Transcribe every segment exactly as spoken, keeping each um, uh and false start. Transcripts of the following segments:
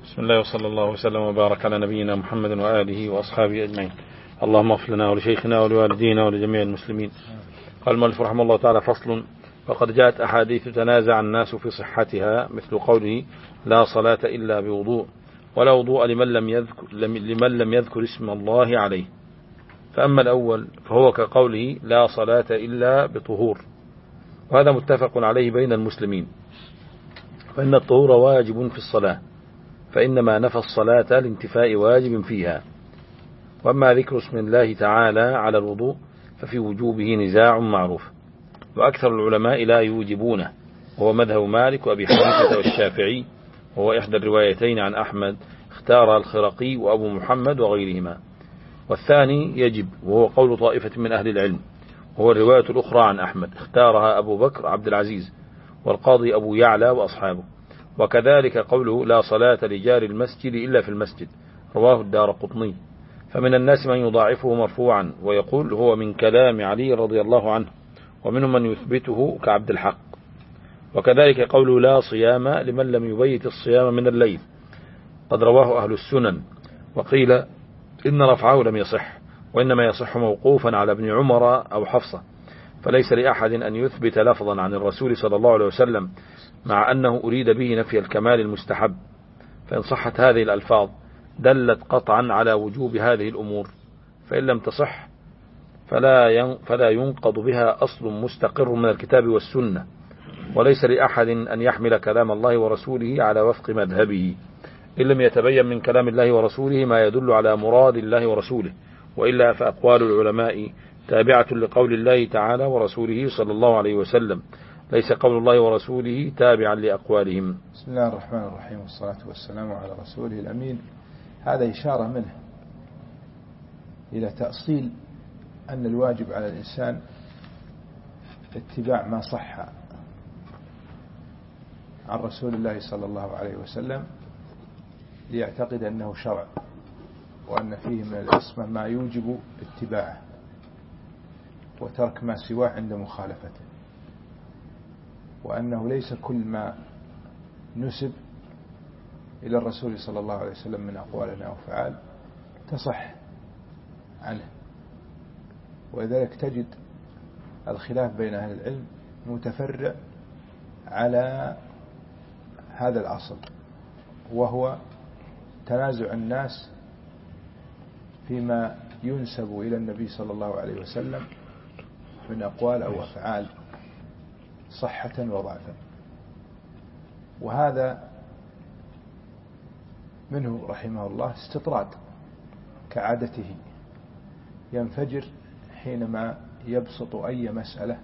بسم الله وصلى الله وسلم وبارك على نبينا محمد وآله وأصحابه أجمعين. اللهم اغفر لنا ولشيخنا ولوالدينا ولجميع المسلمين. قال المؤلف رحمه الله تعالى: فصل. وقد جاءت أحاديث تنازع الناس في صحتها، مثل قوله: لا صلاة إلا بوضوء، ولا وضوء لمن لم يذكر, لمن لم يذكر اسم الله عليه. فأما الأول فهو كقوله: لا صلاة إلا بطهور، وهذا متفق عليه بين المسلمين، فإن الطهور واجب في الصلاة، فإنما نفى الصلاة لانتفاء واجب فيها. وأما ذكر اسم الله تعالى على الوضوء ففي وجوبه نزاع معروف، وأكثر العلماء لا يوجبونه، وهو مذهب مالك وأبي حنيفة والشافعي، وهو إحدى الروايتين عن أحمد، اختار الخرقي وأبو محمد وغيرهما. والثاني يجب، وهو قول طائفة من أهل العلم، وهو الرواية الأخرى عن أحمد، اختارها أبو بكر عبد العزيز والقاضي أبو يعلى وأصحابه. وكذلك قوله: لا صلاة لجار المسجد إلا في المسجد، رواه الدارقطني. فمن الناس من يضاعفه مرفوعا ويقول هو من كلام علي رضي الله عنه، ومنهم من يثبته كعبد الحق. وكذلك قوله: لا صيام لمن لم يبيت الصيام من الليل، قد رواه أهل السنن. وقيل إن رفعه لم يصح، وإنما يصح موقوفا على ابن عمر أو حفصة، فليس لأحد أن يثبت لفظا عن الرسول صلى الله عليه وسلم، مع أنه أريد به نفي الكمال المستحب. فإن صحت هذه الألفاظ دلت قطعا على وجوب هذه الأمور، فإن لم تصح فلا فلا ينقض بها أصل مستقر من الكتاب والسنة، وليس لأحد أن يحمل كلام الله ورسوله على وفق مذهبه، إن لم يتبين من كلام الله ورسوله ما يدل على مراد الله ورسوله، وإلا فأقوال العلماء تابعة لقول الله تعالى ورسوله صلى الله عليه وسلم، ليس قول الله ورسوله تابعا لأقوالهم. بسم الله الرحمن الرحيم، والصلاة والسلام على رسوله الأمين. هذا إشارة منه إلى تأصيل أن الواجب على الإنسان اتباع ما صح عن رسول الله صلى الله عليه وسلم، ليعتقد أنه شرع، وأن فيه من العصمة ما يوجب اتباعه، وترك ما سواه عند مخالفته، وأنه ليس كل ما نسب إلى الرسول صلى الله عليه وسلم من أقوال أو أفعال تصح عنه. ولذلك تجد الخلاف بين أهل العلم متفرع على هذا الأصل، وهو تنازع الناس فيما ينسب إلى النبي صلى الله عليه وسلم من أقوال أو أفعال صحة وضعفا. وهذا منه رحمه الله استطراد كعادته، ينفجر حينما يبسط أي مسألة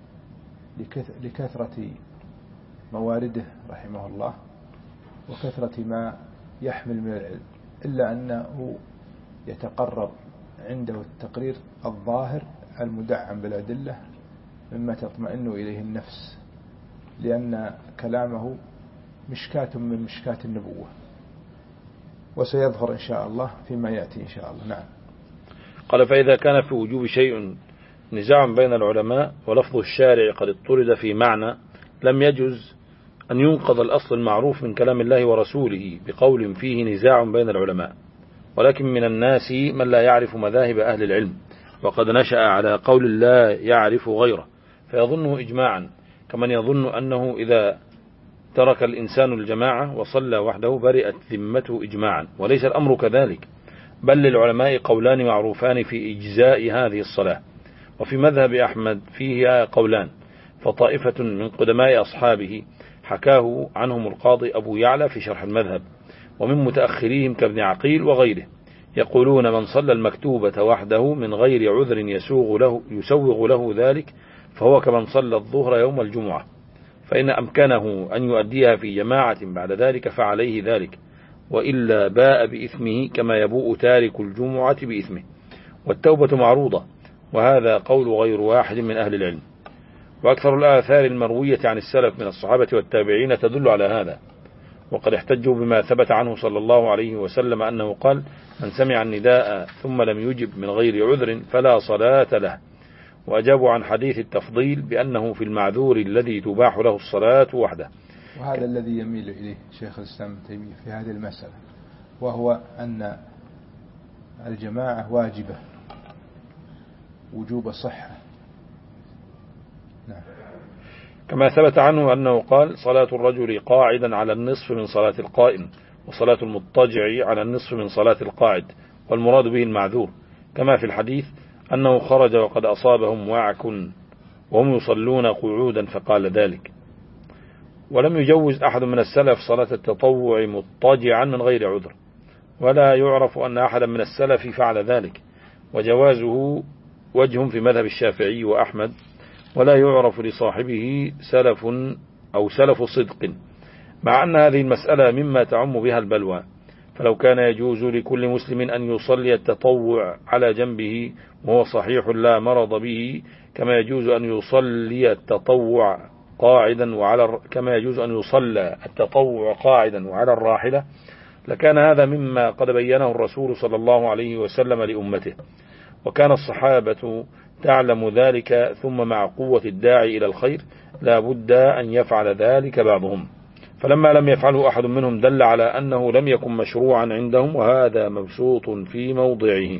لكثرة موارده رحمه الله وكثرة ما يحمل من العلم، إلا أنه يتقرب عنده التقرير الظاهر المدعم بالأدلة مما تطمئن إليه النفس، لأن كلامه مشكاة من مشكاة النبوة، وسيظهر إن شاء الله فيما يأتي إن شاء الله. نعم. قال: فإذا كان في وجوب شيء نزاع بين العلماء، ولفظ الشارع قد اضطرد في معنى، لم يجوز أن ينقض الأصل المعروف من كلام الله ورسوله بقول فيه نزاع بين العلماء. ولكن من الناس من لا يعرف مذاهب أهل العلم، وقد نشأ على قول لا يعرف غيره، فيظنه إجماعا، كمن يظن أنه إذا ترك الإنسان الجماعة وصلى وحده برئت ذمته إجماعا، وليس الأمر كذلك، بل للعلماء قولان معروفان في إجزاء هذه الصلاة. وفي مذهب أحمد فيه قولان، فطائفة من قدماء أصحابه حكاه عنهم القاضي أبو يعلى في شرح المذهب، ومن متأخريهم كابن عقيل وغيره، يقولون: من صلى المكتوبة وحده من غير عذر يسوغ له, يسوغ له ذلك فهو كمن صلى الظهر يوم الجمعة، فإن أمكنه أن يؤديها في جماعة بعد ذلك فعليه ذلك، وإلا باء بإثمه كما يبوء تارك الجمعة بإثمه، والتوبة معروضة. وهذا قول غير واحد من أهل العلم. وأكثر الآثار المروية عن السلف من الصحابة والتابعين تدل على هذا، وقد احتجوا بما ثبت عنه صلى الله عليه وسلم أنه قال: من سمع النداء ثم لم يجب من غير عذر فلا صلاة له. وأجابوا عن حديث التفضيل بأنه في المعذور الذي تباح له الصلاة وحده، وهذا الذي يميل إليه شيخ الإسلام ابن تيمية في هذه المسألة، وهو أن الجماعة واجبة وجوب صحة. نعم. كما ثبت عنه أنه قال: صلاة الرجل قاعدا على النصف من صلاة القائم، وصلاة المضطجع على النصف من صلاة القاعد، والمراد به المعذور، كما في الحديث أنه خرج وقد أصابهم وعك وهم يصلون قعودا فقال ذلك. ولم يجوز أحد من السلف صلاة التطوع مضطجعا من غير عذر، ولا يعرف أن أحدا من السلف فعل ذلك، وجوازه وجه في مذهب الشافعي وأحمد، ولا يعرف لصاحبه سلف أو سلف صدق، مع أن هذه المسألة مما تعم بها البلوى. فلو كان يجوز لكل مسلم أن يصلي التطوع على جنبه وهو صحيح لا مرض به، كما يجوز أن يصلي التطوع قاعدا وعلى كما يجوز أن يصلى التطوع قاعدا وعلى الراحلة، لكان هذا مما قد بينه الرسول صلى الله عليه وسلم لأمته، وكان الصحابة تعلم ذلك، ثم مع قوة الداعي إلى الخير لا بد أن يفعل ذلك بعضهم، فلما لم يفعله أحد منهم دل على أنه لم يكن مشروعا عندهم، وهذا مبسوط في موضعه.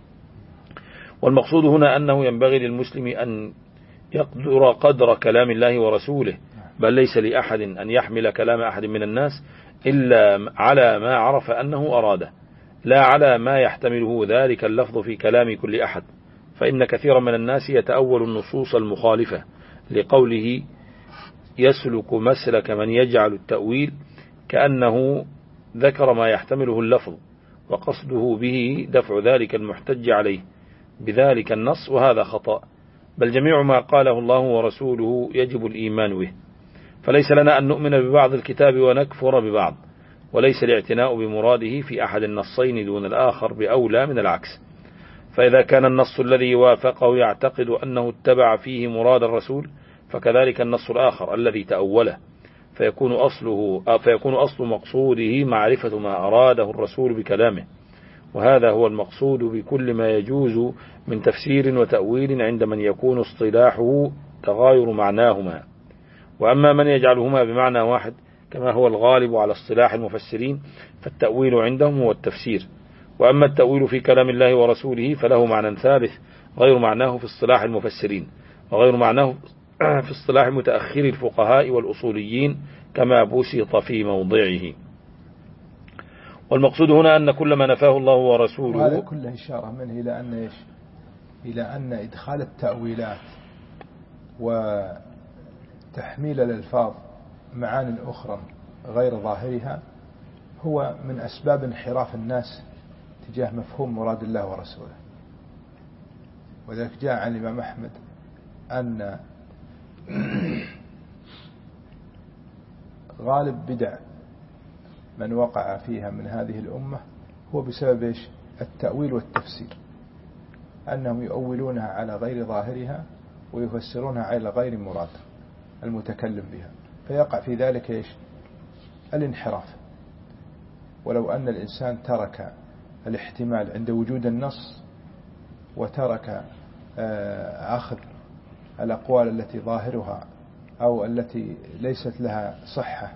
والمقصود هنا أنه ينبغي للمسلم أن يقدر قدر كلام الله ورسوله، بل ليس لأحد أن يحمل كلام أحد من الناس إلا على ما عرف أنه أراده، لا على ما يحتمله ذلك اللفظ في كلام كل أحد، فإن كثيرا من الناس يتأول النصوص المخالفة لقوله يسلك مسلك من يجعل التأويل كأنه ذكر ما يحتمله اللفظ، وقصده به دفع ذلك المحتج عليه بذلك النص، وهذا خطأ، بل جميع ما قاله الله ورسوله يجب الإيمان به، فليس لنا أن نؤمن ببعض الكتاب ونكفر ببعض، وليس الاعتناء بمراده في أحد النصين دون الآخر بأولى من العكس. فإذا كان النص الذي وافقه يعتقد أنه اتبع فيه مراد الرسول، فكذلك النص الآخر الذي تأوله، فيكون أصله فيكون أصل مقصوده معرفة ما أراده الرسول بكلامه، وهذا هو المقصود بكل ما يجوز من تفسير وتأويل عند من يكون اصطلاحه تغاير معناهما. وأما من يجعلهما بمعنى واحد كما هو الغالب على اصطلاح المفسرين، فالتأويل عندهم هو التفسير، وأما التأويل في كلام الله ورسوله فله معنى ثابت غير معناه في اصطلاح المفسرين، وغير معناه في اصطلاح متأخر الفقهاء والأصوليين كما بسط في موضعه. والمقصود هنا أن كل ما نفاه الله ورسوله، وهذا كله إشارة منه إلى أن إيش؟ إلى أن إدخال التأويلات وتحميل الألفاظ معان أخرى غير ظاهرها هو من أسباب انحراف الناس تجاه مفهوم مراد الله ورسوله. وذلك جاء عن الإمام أحمد أن غالب بدع من وقع فيها من هذه الأمة هو بسبب إيش؟ التأويل والتفسير، أنهم يؤولونها على غير ظاهرها ويفسرونها على غير مراد المتكلم بها، فيقع في ذلك إيش؟ الانحراف. ولو أن الإنسان ترك الاحتمال عند وجود النص وترك أخذ الأقوال التي ظاهرها أو التي ليست لها صحة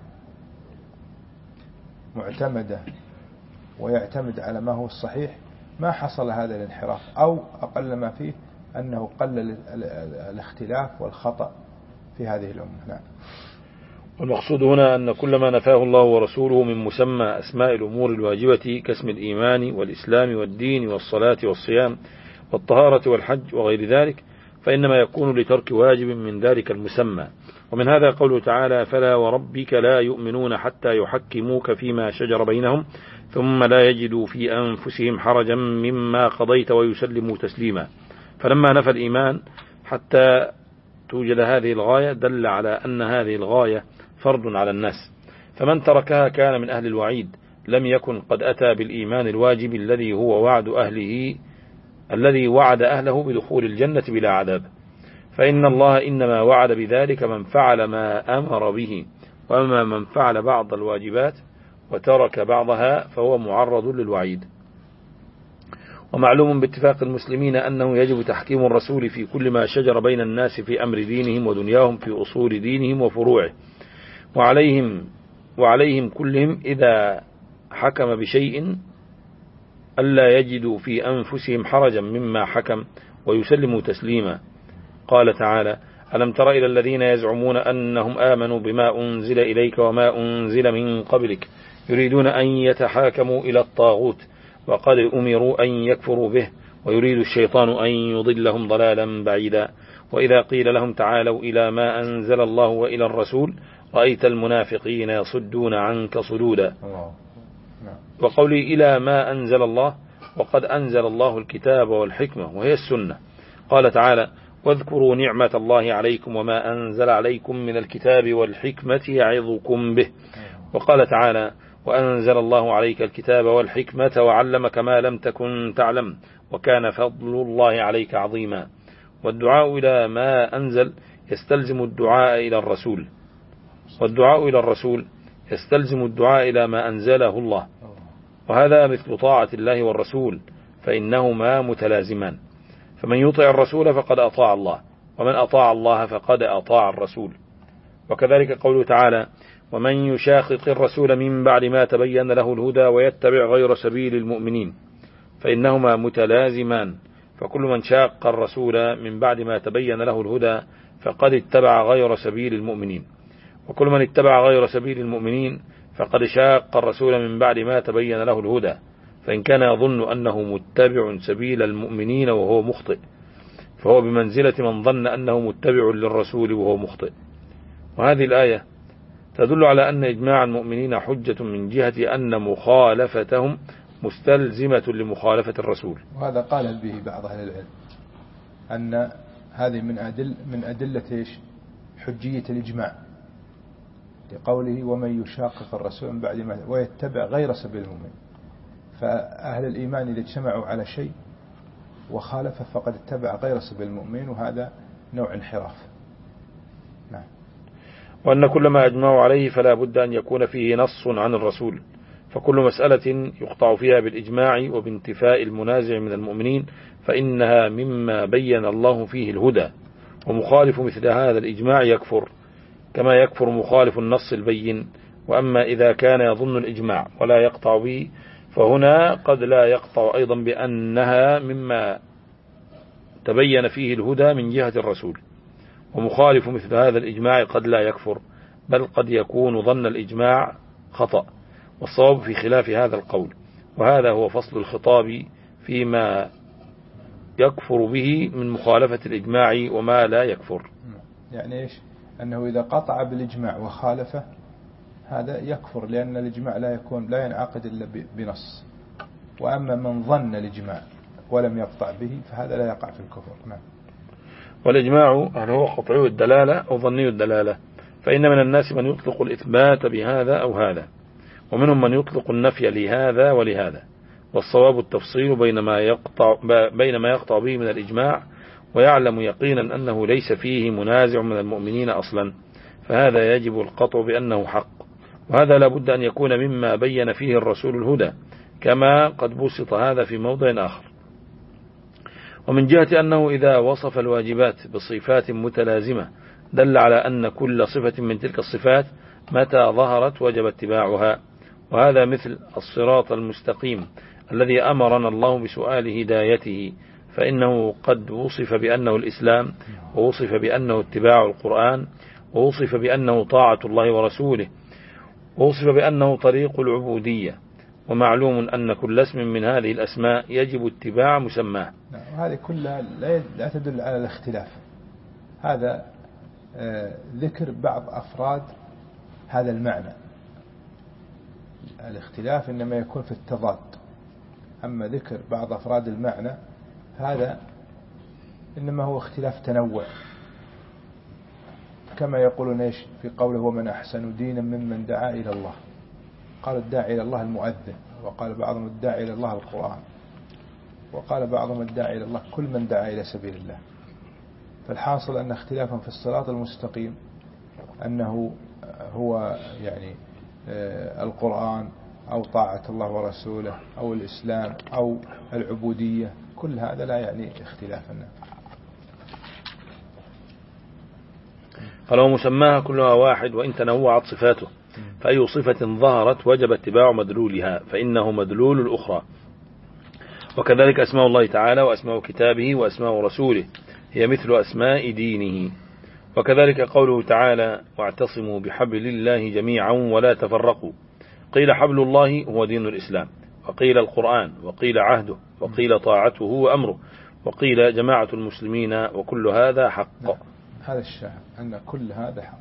معتمدة ويعتمد على ما هو الصحيح، ما حصل هذا الانحراف، أو أقل ما فيه أنه قلل الاختلاف والخطأ في هذه الأمة. نعم. والمقصود هنا أن كل ما نفاه الله ورسوله من مسمى أسماء الأمور الواجبة كاسم الإيمان والإسلام والدين والصلاة والصيام والطهارة والحج وغير ذلك، فإنما يكون لترك واجب من ذلك المسمى. ومن هذا قوله تعالى: فلا وربك لا يؤمنون حتى يحكموك فيما شجر بينهم ثم لا يجدوا في أنفسهم حرجا مما قضيت ويسلموا تسليما. فلما نفى الإيمان حتى توجد هذه الغاية دل على أن هذه الغاية فرض على الناس، فمن تركها كان من أهل الوعيد، لم يكن قد أتى بالإيمان الواجب الذي هو وعد أهله الذي وعد أهله بدخول الجنة بلا عذاب، فإن الله إنما وعد بذلك من فعل ما أمر به، وأما من فعل بعض الواجبات وترك بعضها فهو معرض للوعيد. ومعلوم باتفاق المسلمين أنه يجب تحكيم الرسول في كل ما شجر بين الناس في أمر دينهم ودنياهم، في أصول دينهم وفروعه، وعليهم وعليهم كلهم إذا حكم بشيء ألا يجدوا في أنفسهم حرجا مما حكم ويسلموا تسليما. قال تعالى: ألم تر إلى الذين يزعمون أنهم آمنوا بما أنزل إليك وما أنزل من قبلك يريدون أن يتحاكموا إلى الطاغوت وقد أمروا أن يكفروا به ويريد الشيطان أن يضلهم ضلالا بعيدا. وإذا قيل لهم تعالوا إلى ما أنزل الله وإلى الرسول رأيت المنافقين يصدون عنك صدودا. وقولي إلى ما أنزل الله وقد أنزل الله الكتاب والحكمة وهي السنة. قال تعالى: واذكروا نعمة الله عليكم وما أنزل عليكم من الكتاب والحكمة يعظكم به. وقال تعالى: وأنزل الله عليك الكتاب والحكمة وعلمك ما لم تكن تعلم وكان فضل الله عليك عظيما. والدعاء إلى ما أنزل يستلزم الدعاء إلى الرسول، والدعاء إلى الرسول يستلزم الدعاء إلى ما أنزله الله، وهذا مثل طاعة الله والرسول فإنهما متلازمان. فمن يطع الرسول فقد أطاع الله، ومن أطاع الله فقد أطاع الرسول. وكذلك قوله تعالى: ومن يشاقق الرسول من بعد ما تبين له الهدى ويتبع غير سبيل المؤمنين، فإنهما متلازمان. فكل من شاق الرسول من بعد ما تبين له الهدى فقد اتبع غير سبيل المؤمنين، وكل من اتبع غير سبيل المؤمنين فقد شاق الرسول من بعد ما تبين له الهدى، فإن كان يظن أنه متبع سبيل المؤمنين وهو مخطئ فهو بمنزلة من ظن أنه متبع للرسول وهو مخطئ. وهذه الآية تدل على أن إجماع المؤمنين حجة من جهة أن مخالفتهم مستلزمة لمخالفة الرسول. وهذا قال به بعض أهل العلم أن هذه من أدل من أدلة إيش؟ حجية الإجماع، لقوله: ومن يشاقق الرسول من بعد ما ويتبع غير سبيل المؤمنين. فأهل الإيمان إذا اجتمعوا على شيء وخالف فقد اتبع غير سبيل المؤمنين، وهذا نوع انحراف. نعم. وأن كل ما أجمعوا عليه فلا بد أن يكون فيه نص عن الرسول، فكل مسألة يقطع فيها بالإجماع وبانتفاء المنازع من المؤمنين فإنها مما بين الله فيه الهدى، ومخالف مثل هذا الإجماع يكفر كما يكفر مخالف النص البين. وأما إذا كان يظن الإجماع ولا يقطع به فهنا قد لا يقطع أيضا بأنها مما تبين فيه الهدى من جهة الرسول. ومخالف مثل هذا الإجماع قد لا يكفر، بل قد يكون ظن الإجماع خطأ، والصواب في خلاف هذا القول. وهذا هو فصل الخطاب فيما يكفر به من مخالفة الإجماع وما لا يكفر. يعني إيش؟ أنه إذا قطع بالإجماع وخالفه هذا يكفر، لأن الإجماع لا يكون لا ينعقد إلا بنص. وأما من ظن الإجماع ولم يقطع به فهذا لا يقع في الكفر. نعم. والإجماع هل هو قطعي الدلالة أو ظني الدلالة؟ فإن من الناس من يطلق الإثبات بهذا أو هذا، ومنهم من يطلق النفي لهذا ولهذا، والصواب التفصيل بين ما يقطع, بين ما يقطع به من الإجماع ويعلم يقينا أنه ليس فيه منازع من المؤمنين أصلا، فهذا يجب القطع بأنه حق. وهذا لا بد أن يكون مما بين فيه الرسول الهدى، كما قد بسط هذا في موضع آخر. ومن جهة أنه إذا وصف الواجبات بصفات متلازمة دل على أن كل صفة من تلك الصفات متى ظهرت وجب اتباعها، وهذا مثل الصراط المستقيم الذي أمرنا الله بسؤال هدايته، فإنه قد وصف بأنه الإسلام، ووصف بأنه اتباع القرآن، ووصف بأنه طاعة الله ورسوله، ووصف بأنه طريق العبودية. ومعلوم أن كل اسم من هذه الأسماء يجب اتباع مسماه. وهذه كلها لا تدل على الاختلاف، هذا ذكر بعض أفراد هذا المعنى. الاختلاف إنما يكون في التضاد، أما ذكر بعض أفراد المعنى هذا إنما هو اختلاف تنوع، كما يقولون إيش في قوله: ومن أحسن دينا ممن دعا إلى الله. قال الداعي إلى الله المؤذن، وقال بعضهم الداعي إلى الله القرآن، وقال بعضهم الداعي إلى الله كل من دعا إلى سبيل الله. فالحاصل أن اختلافهم في الصراط المستقيم أنه هو يعني القرآن أو طاعة الله ورسوله أو الإسلام أو العبودية، كل هذا لا يعني اختلافنا. قال ومسماها كلها واحد وإن تنوعت صفاته، فأي صفة ظهرت وجب اتباع مدلولها فإنه مدلول الأخرى. وكذلك أسماء الله تعالى وأسماء كتابه وأسماء رسوله هي مثل أسماء دينه. وكذلك قوله تعالى واعتصموا بحبل الله جميعا ولا تفرقوا، قيل حبل الله هو دين الإسلام، وقيل القرآن، وقيل عهده، وقيل طاعته وأمره، وقيل جماعة المسلمين، وكل هذا حق. هذا الشاهد أن كل هذا حق.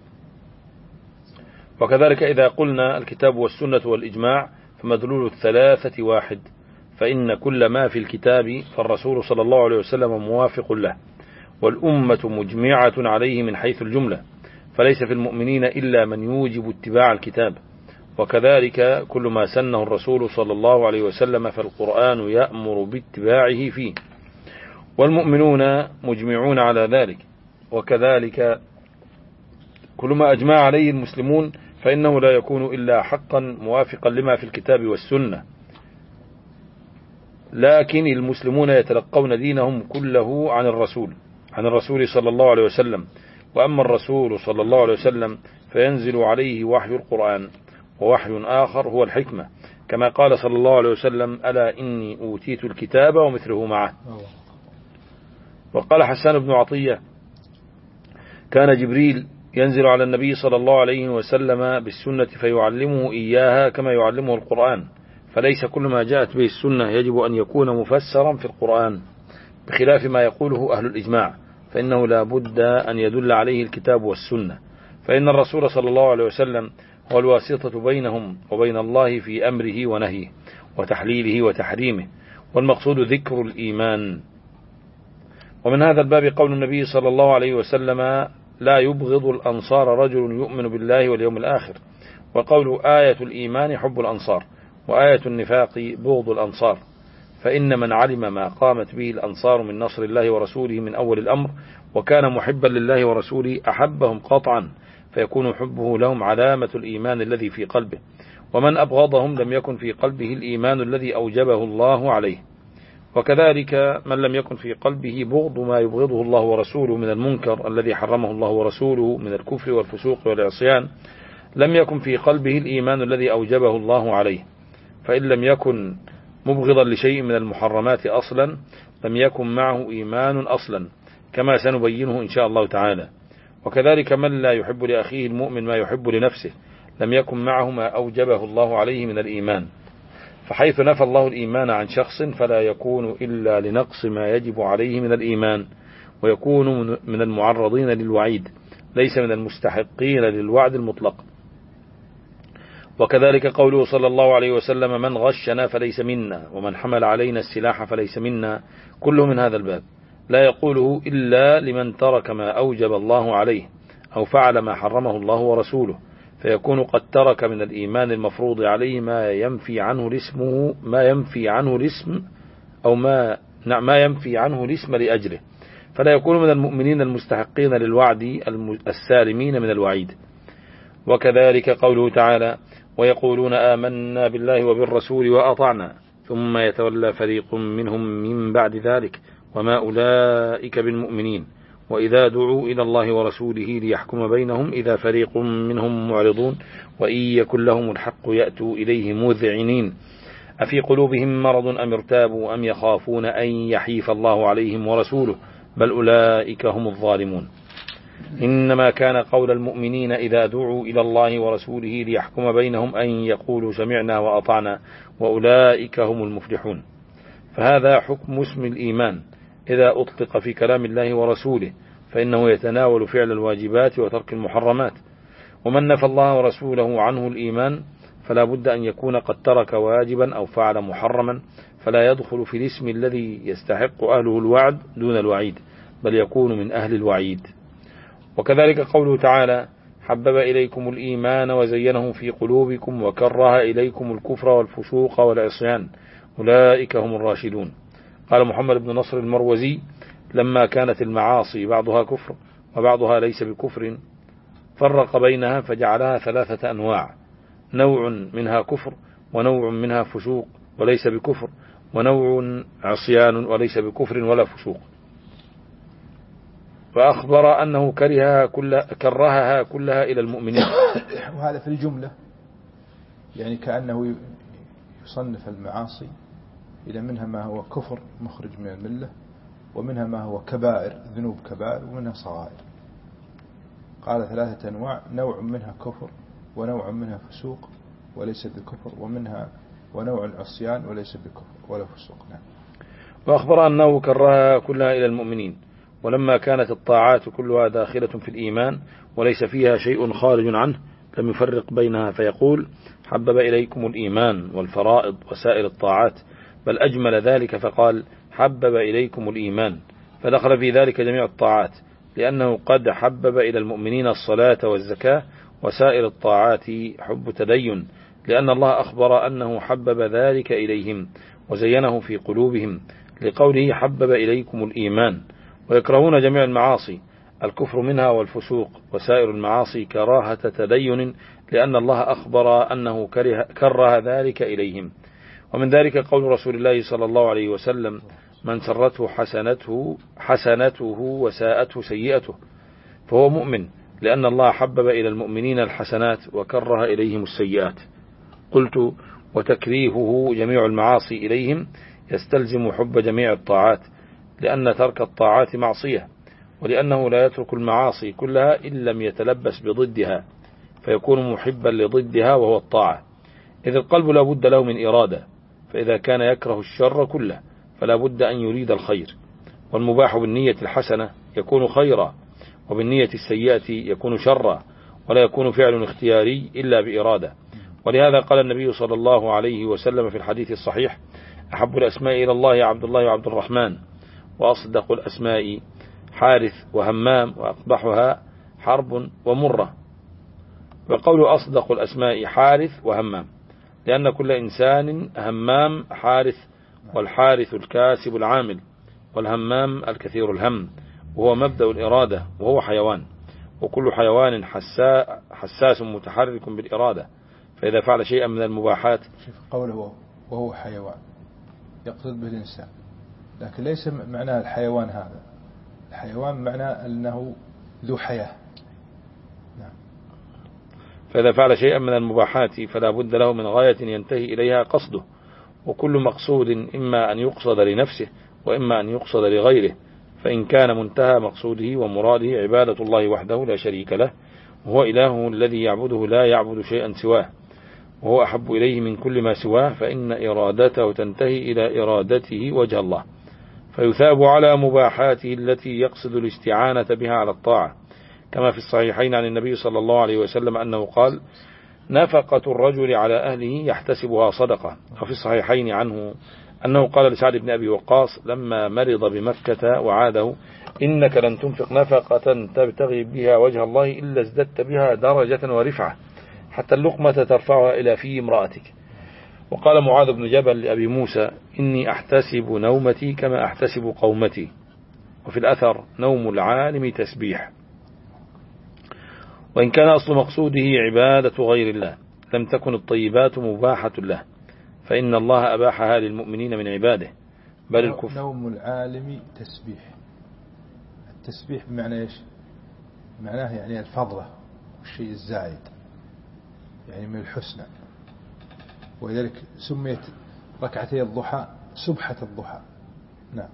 وكذلك إذا قلنا الكتاب والسنة والإجماع فمدلول الثلاثة واحد، فإن كل ما في الكتاب فالرسول صلى الله عليه وسلم موافق له، والأمة مجمعة عليه من حيث الجملة، فليس في المؤمنين إلا من يوجب اتباع الكتاب. وكذلك كل ما سنه الرسول صلى الله عليه وسلم فالقرآن يأمر باتباعه فيه، والمؤمنون مجمعون على ذلك. وكذلك كل ما أجمع عليه المسلمون فإنه لا يكون إلا حقا موافقا لما في الكتاب والسنة، لكن المسلمون يتلقون دينهم كله عن الرسول عن الرسول صلى الله عليه وسلم. وأما الرسول صلى الله عليه وسلم فينزل عليه وحي القرآن، ووحي آخر هو الحكمة، كما قال صلى الله عليه وسلم ألا إني أوتيت الكتاب ومثله معه. وقال حسان بن عطية كان جبريل ينزل على النبي صلى الله عليه وسلم بالسنة فيعلمه إياها كما يعلمه القرآن، فليس كل ما جاءت به السنة يجب أن يكون مفسرا في القرآن، بخلاف ما يقوله أهل الإجماع، فإنه لا بد أن يدل عليه الكتاب والسنة، فإن الرسول صلى الله عليه وسلم هو الواسطة بينهم وبين الله في أمره ونهيه وتحليله وتحريمه، والمقصود ذكر الإيمان. ومن هذا الباب قول النبي صلى الله عليه وسلم لا يبغض الأنصار رجل يؤمن بالله واليوم الآخر، وقول آية الإيمان حب الأنصار، وآية النفاق بغض الأنصار، فإن من علم ما قامت به الأنصار من نصر الله ورسوله من أول الأمر وكان محبا لله ورسوله أحبهم قطعا، فيكون حبه لهم علامة الإيمان الذي في قلبه. ومن أبغضهم لم يكن في قلبه الإيمان الذي أوجبه الله عليه. وكذلك من لم يكن في قلبه بغض ما يبغضه الله ورسوله من المنكر الذي حرمه الله ورسوله من الكفر والفسوق والعصيان، لم يكن في قلبه الإيمان الذي أوجبه الله عليه. فإن لم يكن مبغضا لشيء من المحرمات أصلا لم يكن معه إيمان أصلا، كما سنبينه إن شاء الله تعالى. وكذلك من لا يحب لأخيه المؤمن ما يحب لنفسه لم يكن معه ما أوجبه الله عليه من الإيمان. فحيث نفى الله الإيمان عن شخص فلا يكون إلا لنقص ما يجب عليه من الإيمان، ويكون من المعرضين للوعيد ليس من المستحقين للوعد المطلق. وكذلك قوله صلى الله عليه وسلم من غشنا فليس منا، ومن حمل علينا السلاح فليس منا، كله من هذا الباب، لا يقوله إلا لمن ترك ما أوجب الله عليه أو فعل ما حرمه الله ورسوله، فيكون قد ترك من الإيمان المفروض عليه ما ينفي عنه الاسم ما ينفي عنه الاسم أو ما ما ينفي عنه الاسم لأجله، فلا يكون من المؤمنين المستحقين للوعد السالمين من الوعيد. وكذلك قوله تعالى ويقولون آمنا بالله وبالرسول وأطعنا ثم يتولى فريق منهم من بعد ذلك وما أولئك بالمؤمنين وإذا دعوا إلى الله ورسوله ليحكم بينهم إذا فريق منهم معرضون وإن يكن لهم الحق يأتوا إليه مذعنين أفي قلوبهم مرض أم ارتابوا أم يخافون أن يحيف الله عليهم ورسوله بل أولئك هم الظالمون. إنما كان قول المؤمنين إذا دعوا إلى الله ورسوله ليحكم بينهم أن يقولوا سمعنا وأطعنا وأولئك هم المفلحون. فهذا حكم اسم الإيمان إذا أطلق في كلام الله ورسوله، فإنه يتناول فعل الواجبات وترك المحرمات. ومن نفى الله ورسوله عنه الإيمان فلا بد أن يكون قد ترك واجبا أو فعل محرما، فلا يدخل في الاسم الذي يستحق أهله الوعد دون الوعيد، بل يكون من أهل الوعيد. وكذلك قوله تعالى حبب إليكم الإيمان وزينه في قلوبكم وكره إليكم الكفر والفسوق والعصيان أولئك هم الراشدون. قال محمد بن نصر المروزي لما كانت المعاصي بعضها كفر وبعضها ليس بكفر فرق بينها فجعلها ثلاثة أنواع، نوع منها كفر ونوع منها فسوق وليس بكفر ونوع عصيان وليس بكفر ولا فسوق. فأخبر أنه كرهها كل كرهها كلها إلى المؤمنين. وهذا في الجملة يعني كأنه يصنف المعاصي إلى منها ما هو كفر مخرج من الملة، ومنها ما هو كبائر ذنوب كبائر، ومنها صغائر. قال ثلاثة أنواع، نوع منها كفر، ونوع منها فسوق وليس بكفر، ومنها ونوع عصيان وليس بكفر ولا فسوق. نعم. وأخبر أنه كرهها كلها إلى المؤمنين، ولما كانت الطاعات كلها داخلة في الإيمان وليس فيها شيء خارج عنه لم يفرق بينها، فيقول حبب إليكم الإيمان والفرائض وسائر الطاعات، بل أجمل ذلك فقال حبب إليكم الإيمان، فدخل في ذلك جميع الطاعات، لأنه قد حبب إلى المؤمنين الصلاة والزكاة وسائر الطاعات حب تدين، لأن الله أخبر أنه حبب ذلك إليهم وزينه في قلوبهم، لقوله حبب إليكم الإيمان. ويكرهون جميع المعاصي، الكفر منها والفسوق وسائر المعاصي كراهة تدين، لأن الله أخبر أنه كره, كره ذلك إليهم. ومن ذلك قول رسول الله صلى الله عليه وسلم من سرته حسنته, حسنته وساءته سيئته فهو مؤمن، لأن الله حبب إلى المؤمنين الحسنات وكره إليهم السيئات. قلت وتكريهه جميع المعاصي إليهم يستلزم حب جميع الطاعات، لأن ترك الطاعات معصية، ولأنه لا يترك المعاصي كلها إن لم يتلبس بضدها، فيكون محبا لضدها وهو الطاعة، إذ القلب لا بد له من إرادة، فإذا كان يكره الشر كله فلا بد أن يريد الخير، والمباح بالنية الحسنة يكون خيرا، وبالنية السيئة يكون شرا، ولا يكون فعل اختياري إلا بإرادة. ولهذا قال النبي صلى الله عليه وسلم في الحديث الصحيح أحب الأسماء إلى الله عبد الله وعبد الرحمن، وأصدق الأسماء حارث وهمام، وأقبحها حرب ومرة. وقول أصدق الأسماء حارث وهمام لأن كل إنسان همام حارث، والحارث الكاسب العامل، والهمام الكثير الهم، وهو مبدأ الإرادة، وهو حيوان، وكل حيوان حسا حساس متحرك بالإرادة، فإذا فعل شيئا من المباحات. قوله وهو حيوان يقصد به الإنسان، لكن ليس معناه الحيوان هذا، الحيوان معناه أنه ذو حياة. نعم. فإذا فعل شيئا من المباحات فلا بد له من غاية ينتهي إليها قصده، وكل مقصود إما أن يقصد لنفسه وإما أن يقصد لغيره، فإن كان منتهى مقصوده ومراده عبادة الله وحده لا شريك له، وهو إله الذي يعبده لا يعبد شيئا سواه، وهو أحب إليه من كل ما سواه، فإن إرادته تنتهي إلى إرادته وجه الله، فيثاب على مباحاته التي يقصد الاستعانة بها على الطاعة، كما في الصحيحين عن النبي صلى الله عليه وسلم أنه قال نفقة الرجل على أهله يحتسبها صدقة. وفي الصحيحين عنه أنه قال لسعد بن أبي وقاص لما مرض بمكة وعاده إنك لن تنفق نفقة تبتغي بها وجه الله إلا ازددت بها درجة ورفعة حتى اللقمة ترفعها إلى في امرأتك. وقال معاذ بن جبل لأبي موسى إني أحتسب نومتي كما أحتسب قومتي. وفي الأثر نوم العالم تسبيح. وإن كان أصل مقصوده عبادة غير الله لم تكن الطيبات مباحة له، فإن الله أباحها للمؤمنين من عباده، بل الكفر. نوم العالم تسبيح، التسبيح بمعنى إيش؟ معناه يعني الفضلة والشيء الزائد، يعني من الحسنى، ولذلك سميت ركعتي الضحى سبحة الضحى. نعم.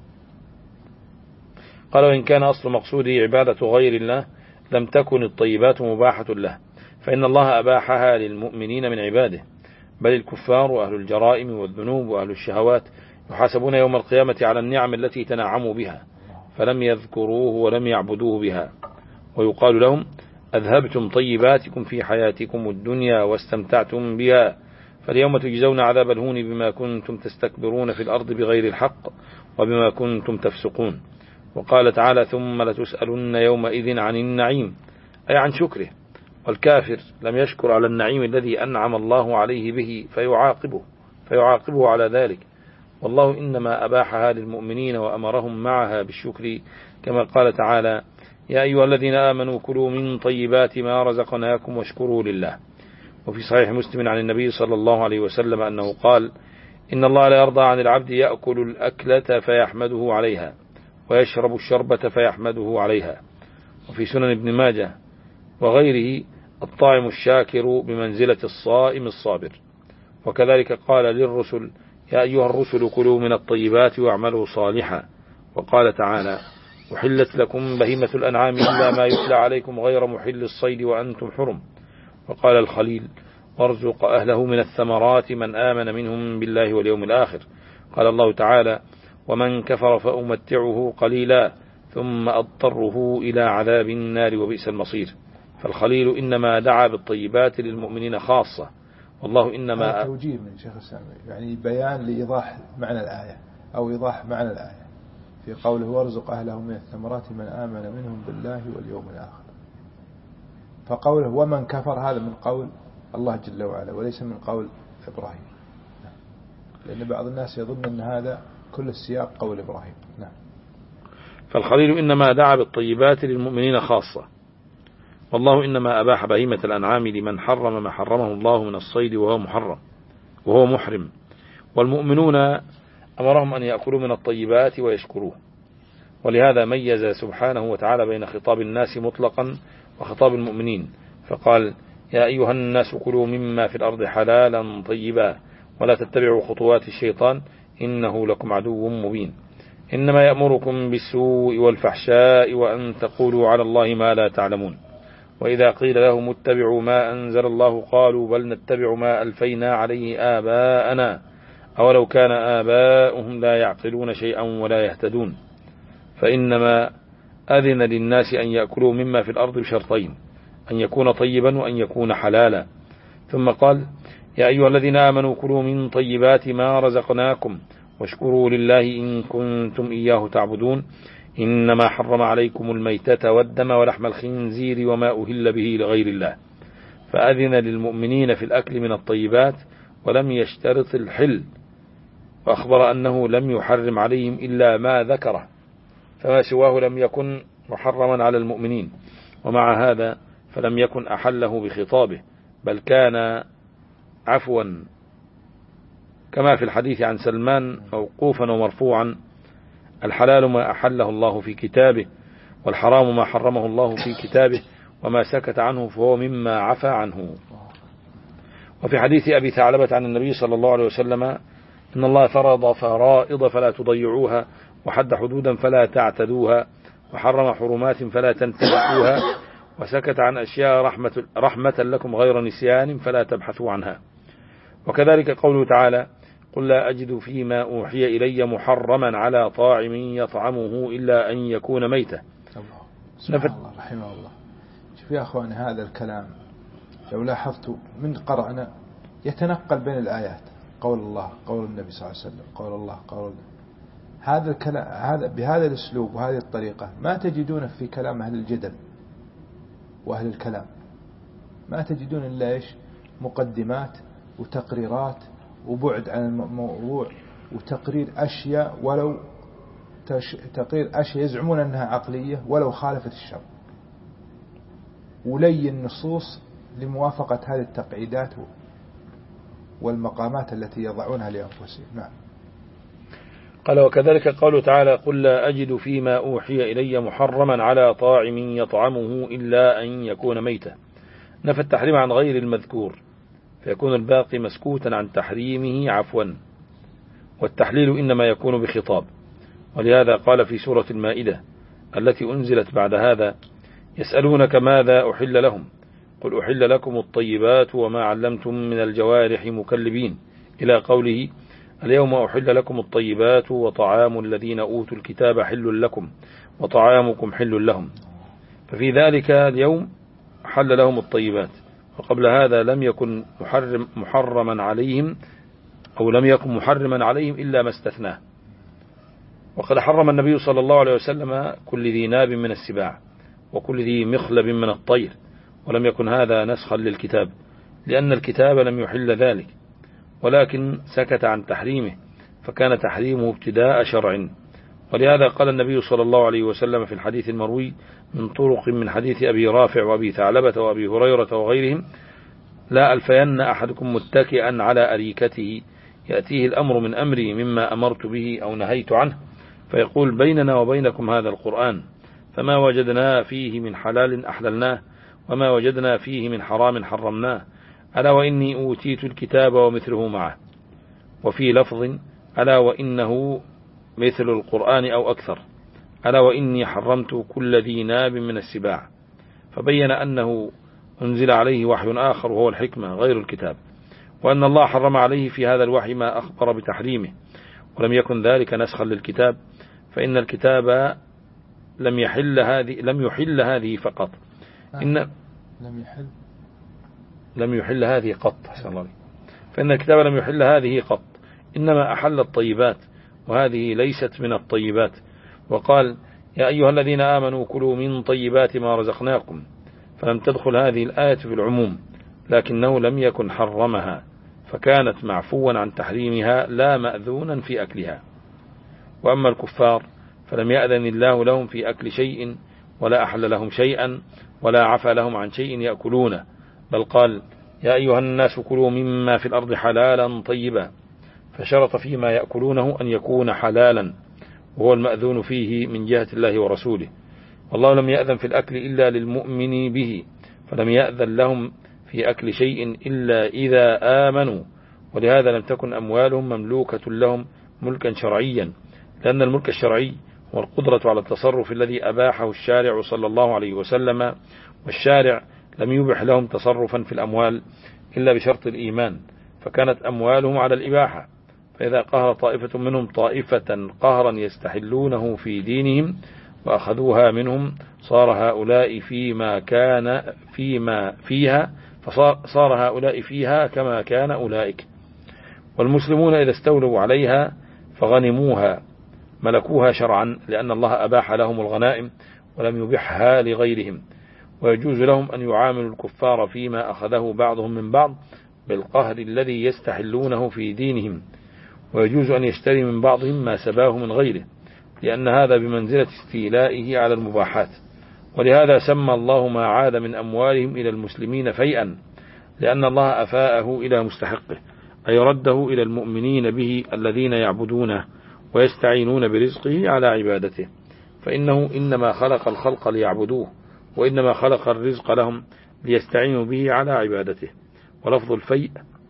قال وإن كان أصل مقصوده عبادة غير الله لم تكن الطيبات مباحة له، فإن الله أباحها للمؤمنين من عباده، بل الكفار وأهل الجرائم والذنوب وأهل الشهوات يحاسبون يوم القيامة على النعم التي تنعموا بها فلم يذكروه ولم يعبدوه بها، ويقال لهم أذهبتم طيباتكم في حياتكم الدنيا واستمتعتم بها، فاليوم تجزون عذاب الهون بما كنتم تستكبرون في الأرض بغير الحق وبما كنتم تفسقون. وقال تعالى ثم لتسألن يومئذ عن النعيم، أي عن شكره، والكافر لم يشكر على النعيم الذي أنعم الله عليه به فيعاقبه فيعاقبه على ذلك، والله إنما أباحها للمؤمنين وأمرهم معها بالشكر، كما قال تعالى يا أيها الذين آمنوا كلوا من طيبات ما رزقناكم واشكروا لله. وفي صحيح مسلم عن النبي صلى الله عليه وسلم أنه قال إن الله لا يرضى عن العبد يأكل الأكلة فيحمده عليها ويشرب الشربة فيحمده عليها. وفي سنن ابن ماجه وغيره الطاعم الشاكر بمنزلة الصائم الصابر. وكذلك قال للرسل يا أيها الرسل كلوا من الطيبات واعملوا صالحا. وقال تعالى أحلت لكم بهيمة الأنعام إلا ما يتلى عليكم غير محل الصيد وأنتم حرم. وقال الخليل وارزق أهله من الثمرات من آمن منهم بالله واليوم الآخر. قال الله تعالى ومن كفر فأمتعه قليلا ثم أضطره إلى عذاب النار وبئس المصير. فالخليل إنما دعا بالطيبات للمؤمنين خاصة، والله إنما هذا توجيه من شيخ الإسلام، يعني بيان لإيضاح معنى الآية أو إيضاح معنى الآية في قوله وارزق أهله من الثمرات من آمن منهم بالله واليوم الآخر. فقوله ومن كفر هذا من قول الله جل وعلا وليس من قول إبراهيم، لأن بعض الناس يظن أن هذا كل السياق قول إبراهيم. نعم. فالخليل إنما دعا بالطيبات للمؤمنين خاصة، والله إنما أباح بهيمة الأنعام لمن حرم ما حرمه الله من الصيد وهو محرم وهو محرم. والمؤمنون أمرهم أن يأكلوا من الطيبات ويشكروه. ولهذا ميز سبحانه وتعالى بين خطاب الناس مطلقا وخطاب المؤمنين، فقال يا أيها الناس كلوا مما في الأرض حلالا طيبا ولا تتبعوا خطوات الشيطان إنه لكم عدو مبين. إنما يأمركم بالسوء والفحشاء وأن تقولوا على الله ما لا تعلمون. وإذا قيل لهم اتبعوا ما أنزل الله قالوا بل نتبع ما ألفينا عليه آباءنا أولو كان آباؤهم لا يعقلون شيئا ولا يهتدون. فإنما أذن للناس أن يأكلوا مما في الأرض بشرطين، أن يكون طيبا وأن يكون حلالا. ثم قال يا أيها الذين آمنوا كلوا من طيبات ما رزقناكم واشكروا لله إن كنتم إياه تعبدون إنما حرم عليكم الميتة والدم ولحم الخنزير وما أهل به لغير الله. فأذن للمؤمنين في الأكل من الطيبات ولم يشترط الحل، وأخبر أنه لم يحرم عليهم إلا ما ذكره، فما سواه لم يكن محرما على المؤمنين. ومع هذا فلم يكن أحله بخطابه، بل كان عفوا كما في الحديث عن سلمان موقوفا ومرفوعا الحلال ما أحله الله في كتابه والحرام ما حرمه الله في كتابه وما سكت عنه فهو مما عفى عنه. وفي حديث أبي ثعلبة عن النبي صلى الله عليه وسلم إن الله فرض فرائض فلا تضيعوها وحد حدودا فلا تعتدوها وحرم حرمات فلا تنتهكوها وسكت عن أشياء رحمة, رحمة لكم غير نسيان فلا تبحثوا عنها. وكذلك قوله تعالى قل لا أجد فيما أوحي إلي محرما على طاعم يطعمه إلا أن يكون ميتة. الله الله رحمه الله. شوف يا أخوان هذا الكلام لو لاحظت من قرأنا يتنقل بين الآيات، قول الله قول النبي صلى الله عليه وسلم قول الله قول الله. هذا الكلام هذا بهذا الأسلوب وهذه الطريقة ما تجدونه في كلام أهل الجدل وأهل الكلام، ما تجدون إلا إيش مقدمات وتقريرات وبعد عن الموضوع وتقرير أشياء ولو تش... تقرير أشياء يزعمون أنها عقلية ولو خالفت الشرع، ولي النصوص لموافقة هذه التقعيدات والمقامات التي يضعونها لأنفسهم. نعم. قال وكذلك قوله تعالى قل لا أجد فيما أوحي إلي محرما على طاعم يطعمه إلا أن يكون ميتا، نفى التحريم عن غير المذكور فيكون الباقي مسكوتا عن تحريمه عفوا، والتحليل إنما يكون بخطاب. ولهذا قال في سورة المائدة التي أنزلت بعد هذا يسألونك ماذا أحل لهم قل أحل لكم الطيبات وما علمتم من الجوارح مكلبين إلى قوله اليوم أحل لكم الطيبات وطعام الذين أوتوا الكتاب حل لكم وطعامكم حل لهم. ففي ذلك اليوم حل لهم الطيبات، وقبل هذا لم يكن محرم محرما عليهم أو لم يكن محرما عليهم إلا ما استثناه. وقد حرم النبي صلى الله عليه وسلم كل ذي ناب من السباع وكل ذي مخلب من الطير، ولم يكن هذا نسخا للكتاب لأن الكتاب لم يحل ذلك، ولكن سكت عن تحريمه فكان تحريمه ابتداء شرع. ولهذا قال النبي صلى الله عليه وسلم في الحديث المروي من طرق من حديث أبي رافع وأبي ثعلبة وأبي هريرة وغيرهم لا ألفين أحدكم متكئا على أريكته يأتيه الأمر من أمري مما أمرت به أو نهيت عنه فيقول بيننا وبينكم هذا القرآن، فما وجدنا فيه من حلال أحللناه وما وجدنا فيه من حرام حرمناه، ألا وإني أوتيت الكتاب ومثله معه. وفي لفظ ألا وإنه مثل القرآن أو أكثر، ألا وإني حرمت كل ذي ناب من السباع. فبين أنه أنزل عليه وحي آخر وهو الحكمة غير الكتاب، وأن الله حرم عليه في هذا الوحي ما أخبر بتحريمه، ولم يكن ذلك نسخا للكتاب، فإن الكتاب لم يحل هذه لم يحل هذه فقط إن لم يحل لم يحل هذه قط حسن الله، فإن الكتاب لم يحل هذه قط، إنما أحل الطيبات وهذه ليست من الطيبات. وقال يا أيها الذين آمنوا كلوا من طيبات ما رزقناكم، فلم تدخل هذه الآية في العموم، لكنه لم يكن حرمها، فكانت معفوا عن تحريمها لا مأذونا في أكلها. وأما الكفار فلم يأذن الله لهم في أكل شيء ولا أحل لهم شيئا ولا عفى لهم عن شيء يأكلونه، بل قال يا أيها الناس كلوا مما في الأرض حلالا طيبا، فشرط فيما يأكلونه أن يكون حلالا، وهو المأذون فيه من جهة الله ورسوله. والله لم يأذن في الأكل إلا للمؤمن به، فلم يأذن لهم في أكل شيء إلا إذا آمنوا، ولهذا لم تكن أموالهم مملوكة لهم ملكا شرعيا، لأن الملك الشرعي هو القدرة على التصرف الذي أباحه الشارع صلى الله عليه وسلم، والشارع لم يبح لهم تصرفا في الأموال إلا بشرط الإيمان، فكانت أموالهم على الإباحة. فإذا قهر طائفة منهم طائفة قهرا يستحلونه في دينهم وأخذوها منهم، صار هؤلاء فيما كان فيما فيها فصار هؤلاء فيها كما كان أولئك. والمسلمون إذا استولوا عليها فغنموها ملكوها شرعا، لأن الله أباح لهم الغنائم ولم يبحها لغيرهم، ويجوز لهم أن يعاملوا الكفار فيما أخذه بعضهم من بعض بالقهر الذي يستحلونه في دينهم، ويجوز أن يشتري من بعضهم ما سباه من غيره، لأن هذا بمنزلة استيلائه على المباحات. ولهذا سمى الله ما عاد من أموالهم إلى المسلمين فيئا، لأن الله أفاءه إلى مستحقه، أي رده إلى المؤمنين به الذين يعبدونه ويستعينون برزقه على عبادته، فإنه إنما خلق الخلق ليعبدوه، وإنما خلق الرزق لهم ليستعينوا به على عبادته. ولفظ الفيء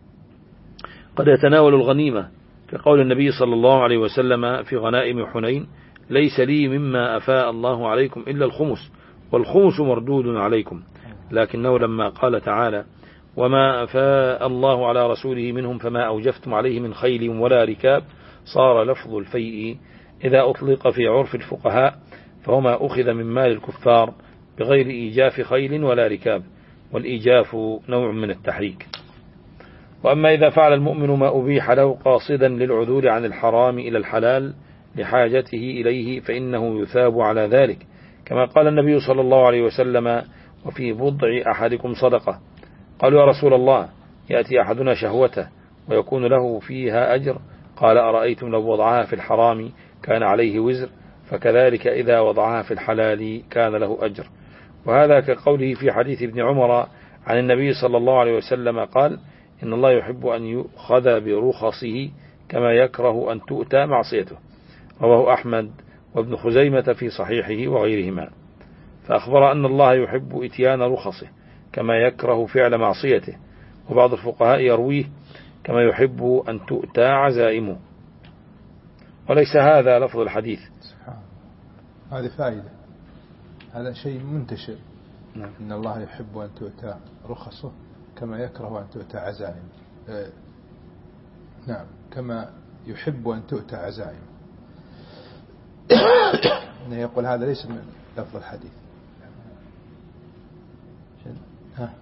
قد يتناول الغنيمة، كقول النبي صلى الله عليه وسلم في غنائم حنين ليس لي مما أفاء الله عليكم إلا الخمس، والخمس مردود عليكم، لكنه لما قال تعالى وما أفاء الله على رسوله منهم فما أوجفتم عليه من خيل ولا ركاب، صار لفظ الفيء إذا أطلق في عرف الفقهاء فهما أخذ من مال الكفار بغير إيجاف خيل ولا ركاب، والإيجاف نوع من التحريك. وأما إذا فعل المؤمن ما أبيح له قاصدا للعذور عن الحرام إلى الحلال لحاجته إليه فإنه يثاب على ذلك، كما قال النبي صلى الله عليه وسلم وفي بضع أحدكم صدقة. قالوا يا رسول الله يأتي أحدنا شهوته ويكون له فيها أجر؟ قال أرأيتم لو وضعها في الحرام كان عليه وزر، فكذلك إذا وضعها في الحلال كان له أجر. وهذا كقوله في حديث ابن عمر عن النبي صلى الله عليه وسلم قال إن الله يحب أن يؤخذ برخصه كما يكره أن تؤتى معصيته، رواه أحمد وابن خزيمة في صحيحه وغيرهما. فأخبر أن الله يحب إتيان رخصه كما يكره فعل معصيته، وبعض الفقهاء يرويه كما يحب أن تؤتى عزائمه، وليس هذا لفظ الحديث. هذه فائدة، هذا شيء منتشر. نعم. إن الله يحب أن تؤتى رخصه كما يكره أن تؤتى عزائم. آه نعم، كما يحب أن تؤتى عزائم. يقول هذا ليس من لفظ الحديث. ها.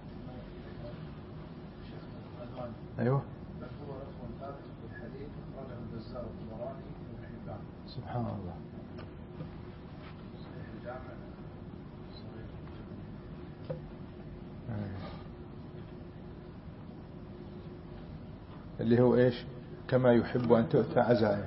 أيوه. سبحان الله. اللي هو إيش؟ كما يحب أن تؤتى عزائم.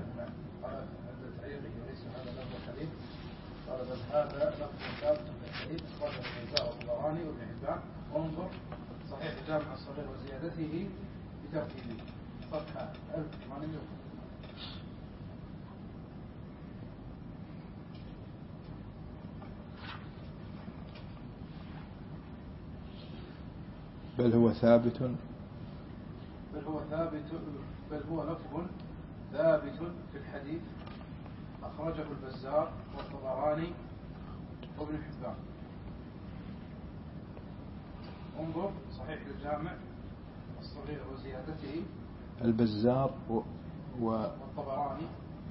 هذا لفظ ثابت في الحديث أخرجه النساء والطبراني وابن حبان، وانظر صحيح الجامع الصغير وزيادته بترتيبه صفحة ألف وثمانمائة. بل هو ثابت بل هو ثابت بل هو لفظ ثابت في الحديث أخرجه البزار والطبراني وابن حبان. انظر صحيح الجامع الصغير وزيادته البزار و... و... والطبراني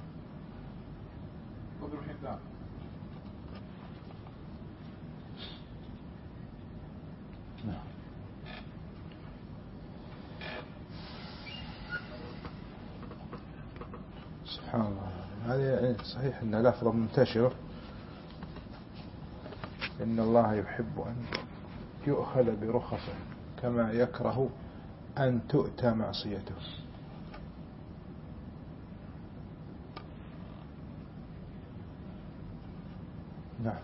وابن حبان. نعم. سبحان الله. هذه صحيح أنها لفظة منتشرة، إن الله يحب أن يؤخذ برخصه كما يكره أن تؤتى معصيته. نعم.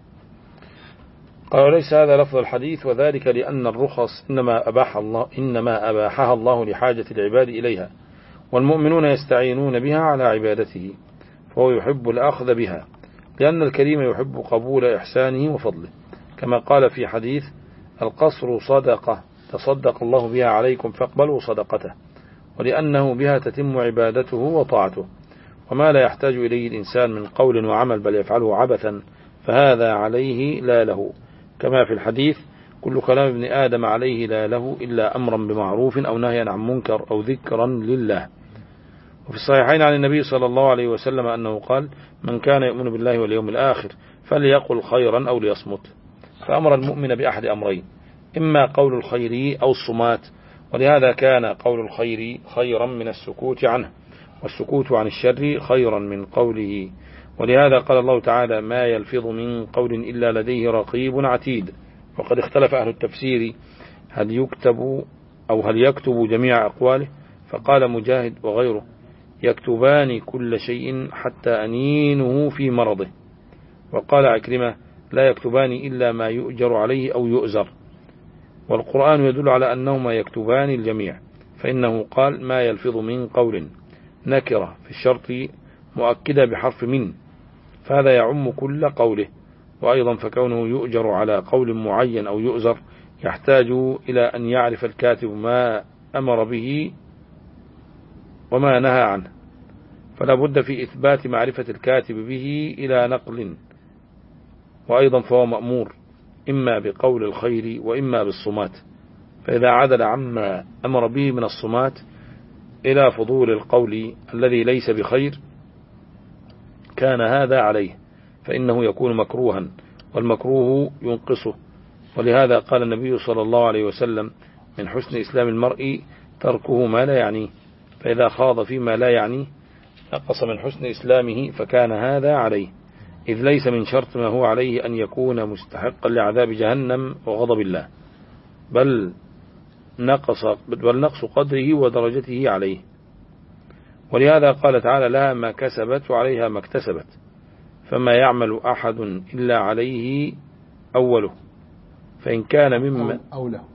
قال ليس هذا لفظ الحديث، وذلك لأن الرخص إنما أباح الله إنما أباحها الله لحاجة العباد إليها، والمؤمنون يستعينون بها على عبادته، فهو يحب الأخذ بها، لأن الكريم يحب قبول إحسانه وفضله، كما قال في حديث: القصر صدقة تصدق الله بها عليكم فاقبلوا صدقته، ولأنه بها تتم عبادته وطاعته، وما لا يحتاج إليه الإنسان من قول وعمل بل يفعله عبثا فهذا عليه لا له، كما في الحديث: كل كلام ابن آدم عليه لا له إلا أمرا بمعروف أو نهيا عن منكر أو ذكرا لله. وفي الصحيحين عن النبي صلى الله عليه وسلم أنه قال: من كان يؤمن بالله واليوم الآخر فليقل خيرا أو ليصمت. فأمر المؤمن بأحد أمرين: إما قول الخير أو الصمات، ولهذا كان قول الخير خيرا من السكوت عنه، والسكوت عن الشر خيرا من قوله، ولهذا قال الله تعالى: ما يلفظ من قول إلا لديه رقيب عتيد. وقد اختلف أهل التفسير هل يكتب أو هل يكتب جميع أقواله، فقال مجاهد وغيره: يكتبان كل شيء حتى أنينه في مرضه. وقال عكرمة: لا يكتبان إلا ما يؤجر عليه أو يؤزر. والقرآن يدل على أنهما يكتبان الجميع، فإنه قال: ما يلفظ من قول، نكرة في الشرط مؤكدة بحرف من، فهذا يعم كل قوله. وأيضا فكونه يؤجر على قول معين أو يؤزر يحتاج إلى أن يعرف الكاتب ما أمر به وما نهى عنه، فلا بد في إثبات معرفة الكاتب به إلى نقل. وأيضا فهو مأمور إما بقول الخير وإما بالصمات، فإذا عدل عما أمر به من الصمات إلى فضول القول الذي ليس بخير كان هذا عليه، فإنه يكون مكروها، والمكروه ينقصه. ولهذا قال النبي صلى الله عليه وسلم: من حسن إسلام المرء تركه ما لا يعنيه، فإذا خاض فيما لا يعنيه نقص من حسن إسلامه، فكان هذا عليه، إذ ليس من شرط ما هو عليه أن يكون مستحقا لعذاب جهنم وغضب الله، بل نقص بل نقص قدره ودرجته عليه. ولهذا قال تعالى: لها ما كسبت وعليها ما اكتسبت، فما يعمل أحد إلا عليه أوله، فإن كان مما أو له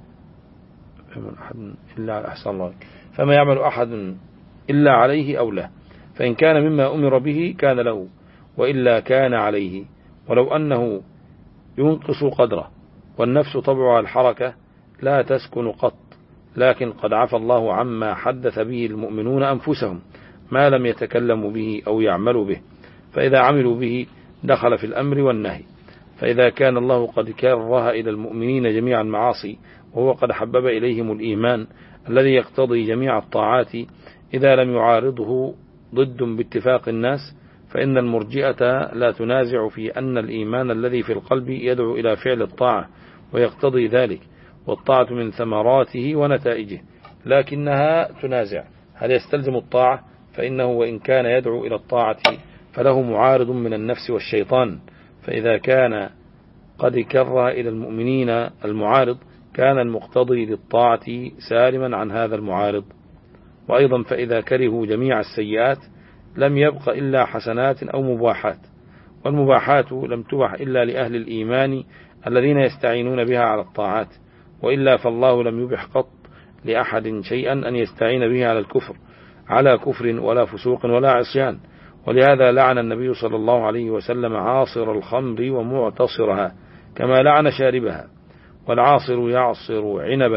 أحد إلا أحسن الله فما يعمل أحد إلا عليه أو له، فإن كان مما أمر به كان له، وإلا كان عليه، ولو أنه ينقص قدره. والنفس طبعها الحركة لا تسكن قط، لكن قد عفى الله عما حدث به المؤمنون أنفسهم ما لم يتكلموا به أو يعملوا به، فإذا عملوا به دخل في الأمر والنهي. فإذا كان الله قد كره إلى المؤمنين جميع المعاصي، وهو قد حبب إليهم الإيمان الذي يقتضي جميع الطاعات إذا لم يعارضه ضد باتفاق الناس، فإن المرجئة لا تنازع في أن الإيمان الذي في القلب يدعو إلى فعل الطاعة ويقتضي ذلك، والطاعة من ثمراته ونتائجه، لكنها تنازع هل يستلزم الطاعة، فإنه وإن كان يدعو إلى الطاعة فله معارض من النفس والشيطان، فإذا كان قد كره إلى المؤمنين المعارض كان المقتضي للطاعة سالما عن هذا المعارض. وأيضا فإذا كرهوا جميع السيئات لم يبق إلا حسنات أو مباحات، والمباحات لم تبح إلا لأهل الإيمان الذين يستعينون بها على الطاعات، وإلا فالله لم يبح قط لأحد شيئا أن يستعين به على الكفر على كفر ولا فسوق ولا عصيان. ولهذا لعن النبي صلى الله عليه وسلم عاصر الخمر ومعتصرها كما لعن شاربها. والعاصر يعصر عنبا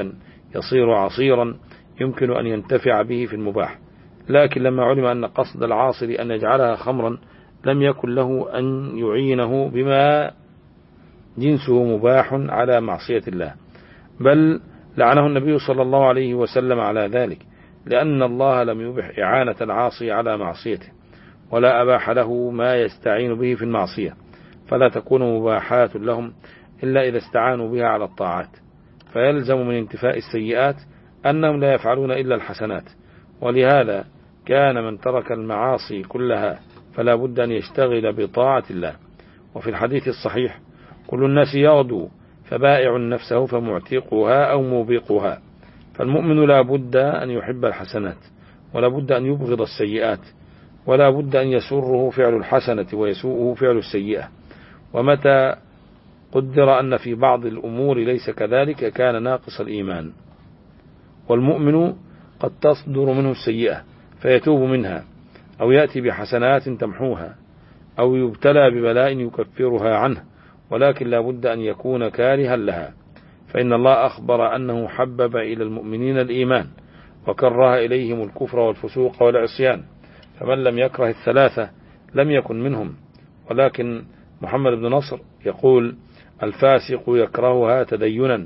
يصير عصيرا يمكن أن ينتفع به في المباح. لكن لما علم أن قصد العاصر أن يجعلها خمرا لم يكن له أن يعينه بما جنسه مباح على معصية الله، بل لعنه النبي صلى الله عليه وسلم على ذلك، لأن الله لم يبح إعانة العاصي على معصيته، ولا أباح له ما يستعين به في المعصية، فلا تكون مباحات لهم إلا إذا استعانوا بها على الطاعات. فيلزم من انتفاء السيئات أنهم لا يفعلون إلا الحسنات، ولهذا كان من ترك المعاصي كلها فلا بد أن يشتغل بطاعة الله. وفي الحديث الصحيح: كل الناس يغدو فبائع نفسه فمعتقها أو موبقها. فالمؤمن لا بد أن يحب الحسنات، ولا بد أن يبغض السيئات، ولا بد أن يسره فعل الحسنة ويسوءه فعل السيئة. ومتى قدر أن في بعض الأمور ليس كذلك كان ناقص الإيمان. والمؤمن قد تصدر منه السيئة فيتوب منها، أو يأتي بحسنات تمحوها، أو يبتلى ببلاء يكفرها عنه، ولكن لا بد أن يكون كارها لها، فإن الله أخبر أنه حبب إلى المؤمنين الإيمان وكره إليهم الكفر والفسوق والعصيان، فمن لم يكره الثلاثة لم يكن منهم. ولكن محمد بن نصر يقول: الفاسق يكرهها تدينا،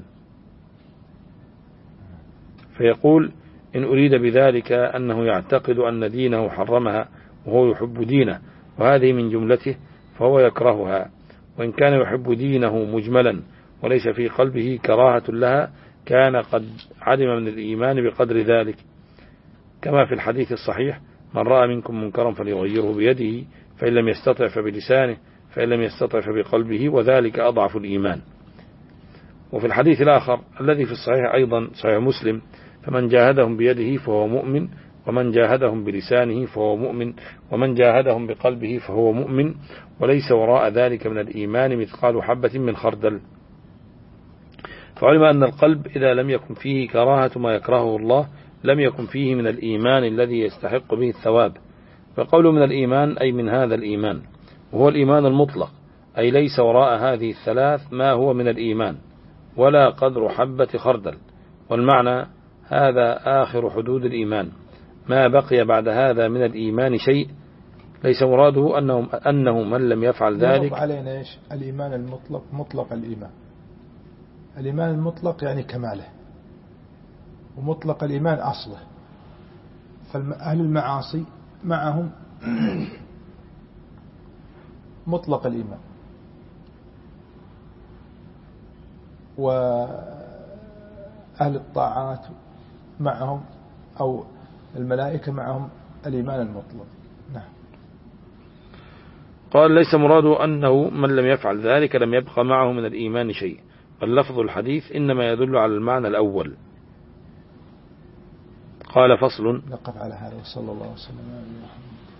فيقول: إن أريد بذلك أنه يعتقد أن دينه حرمها وهو يحب دينه، وهذه من جملته، فهو يكرهها. وإن كان يحب دينه مجملا وليس في قلبه كراهة لها كان قد عدم من الإيمان بقدر ذلك، كما في الحديث الصحيح: من رأى منكم منكرا فليغيره بيده، فإن لم يستطع فبلسانه، فإن لم يستطع فبقلبه، وذلك أضعف الإيمان. وفي الحديث الآخر الذي في الصحيح أيضا صحيح مسلم: فمن جاهدهم بيده فهو مؤمن، ومن جاهدهم بلسانه فهو مؤمن، ومن جاهدهم بقلبه فهو مؤمن، وليس وراء ذلك من الإيمان مثقال حبة من خردل. فعلم أن القلب إذا لم يكن فيه كراهة ما يكرهه الله لم يكن فيه من الإيمان الذي يستحق به الثواب. فقوله من الإيمان أي من هذا الإيمان، وهو الإيمان المطلق، أي ليس وراء هذه الثلاث ما هو من الإيمان ولا قدر حبة خردل. والمعنى: هذا آخر حدود الإيمان، ما بقي بعد هذا من الإيمان شيء. ليس مراده أنه, أنه من لم يفعل ذلك. علينا إيش الإيمان المطلق؟ مطلق الإيمان، الإيمان المطلق يعني كماله، ومطلق الإيمان أصله. فأهل المعاصي معهم مطلق الإيمان، وأهل الطاعات معهم أو الملائكة معهم الإيمان المطلق. نعم. قال: ليس مراده أنه من لم يفعل ذلك لم يبقى معه من الإيمان شيء، بل لفظ الحديث إنما يدل على المعنى الأول. قال: فصل. نقف على هذا، وصلى الله وسلم على محمد.